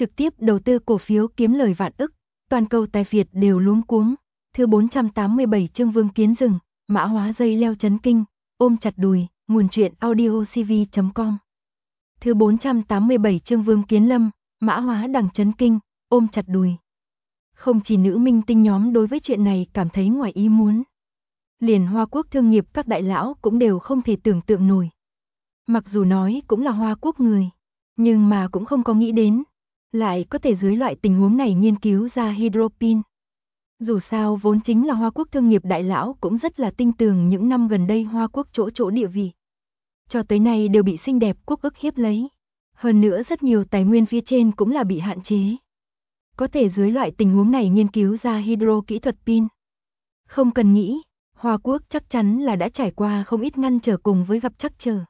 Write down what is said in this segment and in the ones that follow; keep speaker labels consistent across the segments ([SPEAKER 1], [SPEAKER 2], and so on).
[SPEAKER 1] trực tiếp đầu tư cổ phiếu kiếm lời vạn ức, toàn cầu tài phiệt đều luống cuống. Thứ 487 chương Vương Kiến rừng, mã hóa dây leo chấn kinh, ôm chặt đùi, nguồn truyện audiocv.com. Thứ 487 chương Vương Kiến lâm, mã hóa đằng chấn kinh, ôm chặt đùi. Không chỉ nữ minh tinh nhóm đối với chuyện này cảm thấy ngoài ý muốn. Liền Hoa Quốc thương nghiệp các đại lão cũng đều không thể tưởng tượng nổi. Mặc dù nói cũng là Hoa Quốc người, nhưng mà cũng không có nghĩ đến, lại có thể dưới loại tình huống này nghiên cứu ra hydropin. Dù sao vốn chính là Hoa Quốc thương nghiệp đại lão cũng rất là tin tưởng những năm gần đây Hoa Quốc chỗ địa vị. Cho tới nay đều bị xinh đẹp quốc ức hiếp lấy. Hơn nữa rất nhiều tài nguyên phía trên cũng là bị hạn chế. Có thể dưới loại tình huống này nghiên cứu ra hydro kỹ thuật pin. Không cần nghĩ, Hoa Quốc chắc chắn là đã trải qua không ít ngăn trở cùng với gặp trắc trở.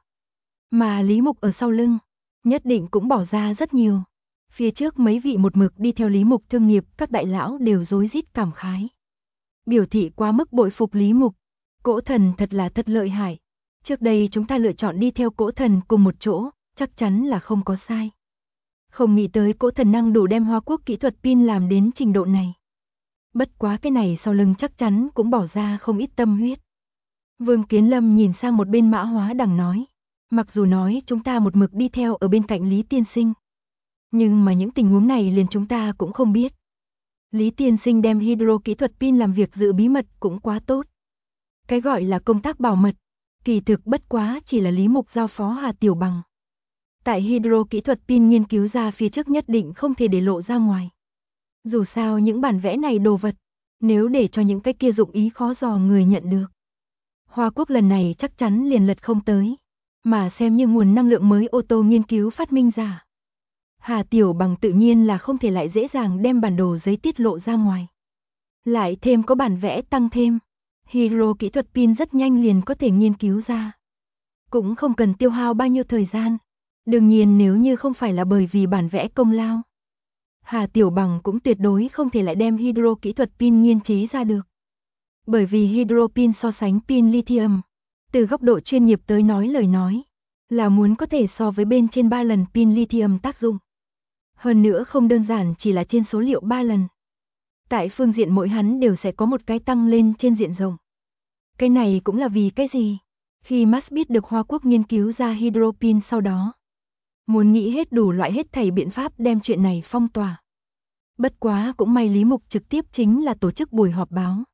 [SPEAKER 1] Mà Lý Mục ở sau lưng, nhất định cũng bỏ ra rất nhiều. Phía trước mấy vị một mực đi theo Lý Mục thương nghiệp các đại lão đều rối rít cảm khái. Biểu thị quá mức bội phục Lý Mục, Cỗ Thần thật là thật lợi hại. Trước đây chúng ta lựa chọn đi theo Cỗ Thần cùng một chỗ, chắc chắn là không có sai. Không nghĩ tới Cỗ Thần năng đủ đem Hoa Quốc kỹ thuật pin làm đến trình độ này. Bất quá cái này sau lưng chắc chắn cũng bỏ ra không ít tâm huyết. Vương Kiến Lâm nhìn sang một bên mã hóa đằng nói. Mặc dù nói chúng ta một mực đi theo ở bên cạnh Lý Tiên Sinh. Nhưng mà những tình huống này liền chúng ta cũng không biết. Lý Tiên Sinh đem hydro kỹ thuật pin làm việc giữ bí mật cũng quá tốt. Cái gọi là công tác bảo mật, kỳ thực bất quá chỉ là Lý Mục giao phó Hà Tiểu Bằng. Tại hydro kỹ thuật pin nghiên cứu ra phía trước nhất định không thể để lộ ra ngoài. Dù sao những bản vẽ này đồ vật, nếu để cho những cái kia dụng ý khó dò người nhận được. Hoa Quốc lần này chắc chắn liền lật không tới, mà xem như nguồn năng lượng mới ô tô nghiên cứu phát minh ra. Hà Tiểu Bằng tự nhiên là không thể lại dễ dàng đem bản đồ giấy tiết lộ ra ngoài. Lại thêm có bản vẽ tăng thêm, hydro kỹ thuật pin rất nhanh liền có thể nghiên cứu ra. Cũng không cần tiêu hao bao nhiêu thời gian. Đương nhiên nếu như không phải là bởi vì bản vẽ công lao, Hà Tiểu Bằng cũng tuyệt đối không thể lại đem hydro kỹ thuật pin nghiên chế ra được. Bởi vì hydro pin so sánh pin lithium, từ góc độ chuyên nghiệp tới nói lời nói, là muốn có thể so với bên trên 3 lần pin lithium tác dụng. Hơn nữa không đơn giản chỉ là trên số liệu 3 lần. Tại phương diện mỗi hắn đều sẽ có một cái tăng lên trên diện rộng. Cái này cũng là vì cái gì? Khi Musk biết được Hoa Quốc nghiên cứu ra hydro pin sau đó, muốn nghĩ hết đủ loại hết thảy biện pháp đem chuyện này phong tỏa. Bất quá cũng may Lý Mục trực tiếp chính là tổ chức buổi họp báo.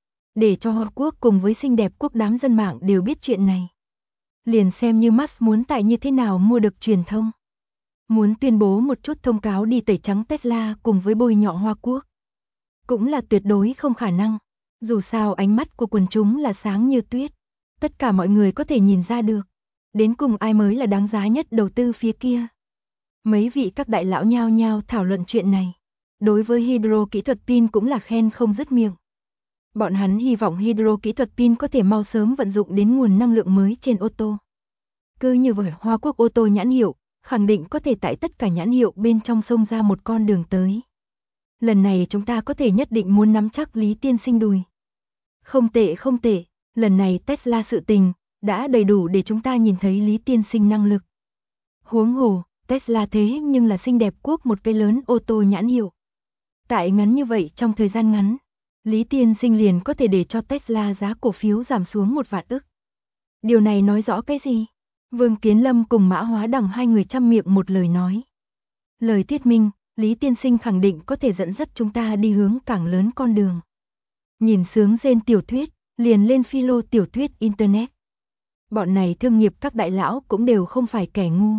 [SPEAKER 1] Để cho Hoa Quốc cùng với xinh đẹp quốc đám dân mạng đều biết chuyện này. Liền xem như Musk muốn tại như thế nào mua được truyền thông. Muốn tuyên bố một chút thông cáo đi tẩy trắng Tesla cùng với bôi nhọ Hoa Quốc. Cũng là tuyệt đối không khả năng. Dù sao ánh mắt của quần chúng là sáng như tuyết. Tất cả mọi người có thể nhìn ra được. Đến cùng ai mới là đáng giá nhất đầu tư phía kia. Mấy vị các đại lão nhao nhao thảo luận chuyện này. Đối với hydro kỹ thuật pin cũng là khen không dứt miệng. Bọn hắn hy vọng hydro kỹ thuật pin có thể mau sớm vận dụng đến nguồn năng lượng mới trên ô tô. Cứ như vậy Hoa Quốc ô tô nhãn hiệu, khẳng định có thể tại tất cả nhãn hiệu bên trong xông ra một con đường tới. Lần này chúng ta có thể nhất định muốn nắm chắc Lý Tiên Sinh đùi. Không tệ không tệ, lần này Tesla sự tình, đã đầy đủ để chúng ta nhìn thấy Lý Tiên Sinh năng lực. Huống hồ, Tesla thế nhưng là xinh đẹp quốc một cái lớn ô tô nhãn hiệu. Tại ngắn như vậy trong thời gian ngắn, Lý Tiên Sinh liền có thể để cho Tesla giá cổ phiếu giảm xuống 1 vạn ức. Điều này nói rõ cái gì? Vương Kiến Lâm cùng Mã Hóa Đằng hai người chăm miệng một lời nói. Lời thuyết minh, Lý Tiên Sinh khẳng định có thể dẫn dắt chúng ta đi hướng càng lớn con đường. Nhìn sướng rên tiểu thuyết, liền lên philo tiểu thuyết Internet. Bọn này thương nghiệp các đại lão cũng đều không phải kẻ ngu.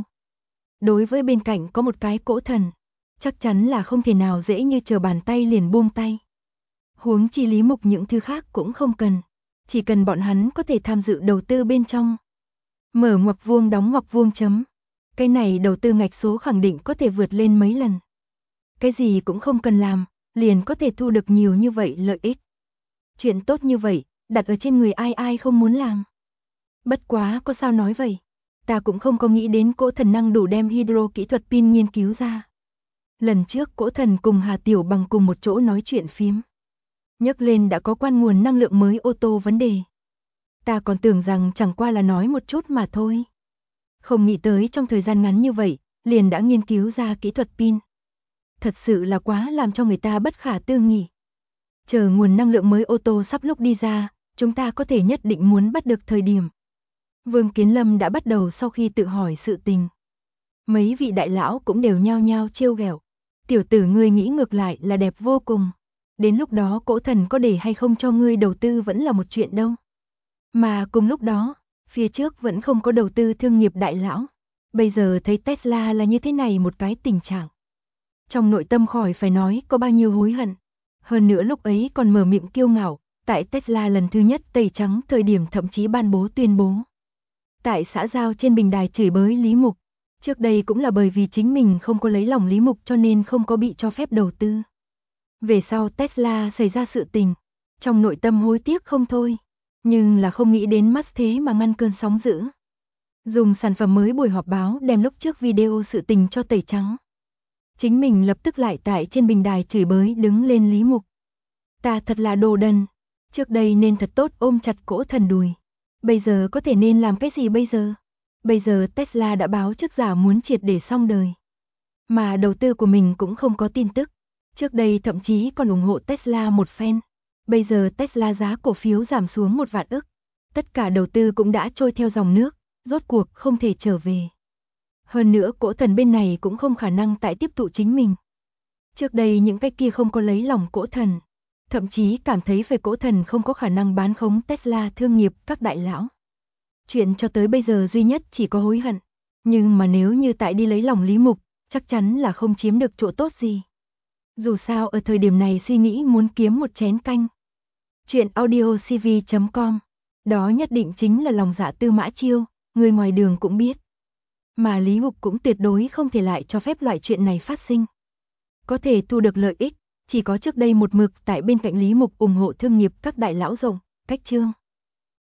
[SPEAKER 1] Đối với bên cạnh có một cái Cỗ Thần, chắc chắn là không thể nào dễ như trở bàn tay liền buông tay. Huống chi Lý Mục những thứ khác cũng không cần, chỉ cần bọn hắn có thể tham dự đầu tư bên trong. Mở ngoặc vuông đóng ngoặc vuông chấm. Cái này đầu tư ngạch số khẳng định có thể vượt lên mấy lần. Cái gì cũng không cần làm, liền có thể thu được nhiều như vậy lợi ích. Chuyện tốt như vậy, đặt ở trên người ai ai không muốn làm. Bất quá có sao nói vậy, ta cũng không có nghĩ đến Cỗ Thần năng đủ đem hydro kỹ thuật pin nghiên cứu ra. Lần trước Cỗ Thần cùng Hà Tiểu Bằng cùng một chỗ nói chuyện phím. Nhắc lên đã có quan nguồn năng lượng mới ô tô vấn đề. Ta còn tưởng rằng chẳng qua là nói một chút mà thôi. Không nghĩ tới trong thời gian ngắn như vậy, liền đã nghiên cứu ra kỹ thuật pin. Thật sự là quá làm cho người ta bất khả tư nghị. Chờ nguồn năng lượng mới ô tô sắp lúc đi ra, chúng ta có thể nhất định muốn bắt được thời điểm. Vương Kiến Lâm đã bắt đầu sau khi tự hỏi sự tình. Mấy vị đại lão cũng đều nhao nhao trêu ghẹo. Tiểu tử ngươi nghĩ ngược lại là đẹp vô cùng. Đến lúc đó Cỗ Thần có để hay không cho ngươi đầu tư vẫn là một chuyện đâu. Mà cùng lúc đó, phía trước vẫn không có đầu tư thương nghiệp đại lão. Bây giờ thấy Tesla là như thế này một cái tình trạng. Trong nội tâm khỏi phải nói có bao nhiêu hối hận. Hơn nữa lúc ấy còn mở miệng kiêu ngạo, tại Tesla lần thứ nhất tẩy trắng thời điểm thậm chí ban bố tuyên bố. Tại xã giao trên bình đài chửi bới Lý Mục. Trước đây cũng là bởi vì chính mình không có lấy lòng Lý Mục cho nên không có bị cho phép đầu tư. Về sau Tesla xảy ra sự tình, trong nội tâm hối tiếc không thôi, nhưng là không nghĩ đến Musk thế mà ngăn cơn sóng dữ. Dùng sản phẩm mới buổi họp báo đem lúc trước video sự tình cho tẩy trắng. Chính mình lập tức lại tại trên bình đài chửi bới đứng lên Lý Mục. Ta thật là đồ đần, trước đây nên thật tốt ôm chặt Cỗ Thần đùi. Bây giờ có thể nên làm cái gì bây giờ? Bây giờ Tesla đã báo trước giả muốn triệt để xong đời. Mà đầu tư của mình cũng không có tin tức. Trước đây thậm chí còn ủng hộ Tesla một phen. Bây giờ Tesla giá cổ phiếu giảm xuống 1 vạn ức. Tất cả đầu tư cũng đã trôi theo dòng nước, rốt cuộc không thể trở về. Hơn nữa Cỗ Thần bên này cũng không khả năng tại tiếp thụ chính mình. Trước đây những cái kia không có lấy lòng Cỗ Thần. Thậm chí cảm thấy về Cỗ Thần không có khả năng bán khống Tesla thương nghiệp các đại lão. Chuyện cho tới bây giờ duy nhất chỉ có hối hận. Nhưng mà nếu như tại đi lấy lòng Lý Mục, chắc chắn là không chiếm được chỗ tốt gì. Dù sao ở thời điểm này suy nghĩ muốn kiếm một chén canh. Chuyện audiocv.com. Đó nhất định chính là lòng dạ Tư Mã Chiêu, người ngoài đường cũng biết. Mà Lý Mục cũng tuyệt đối không thể lại cho phép loại chuyện này phát sinh. Có thể thu được lợi ích, chỉ có trước đây một mực tại bên cạnh Lý Mục ủng hộ thương nghiệp các đại lão rộng, Cách Trương.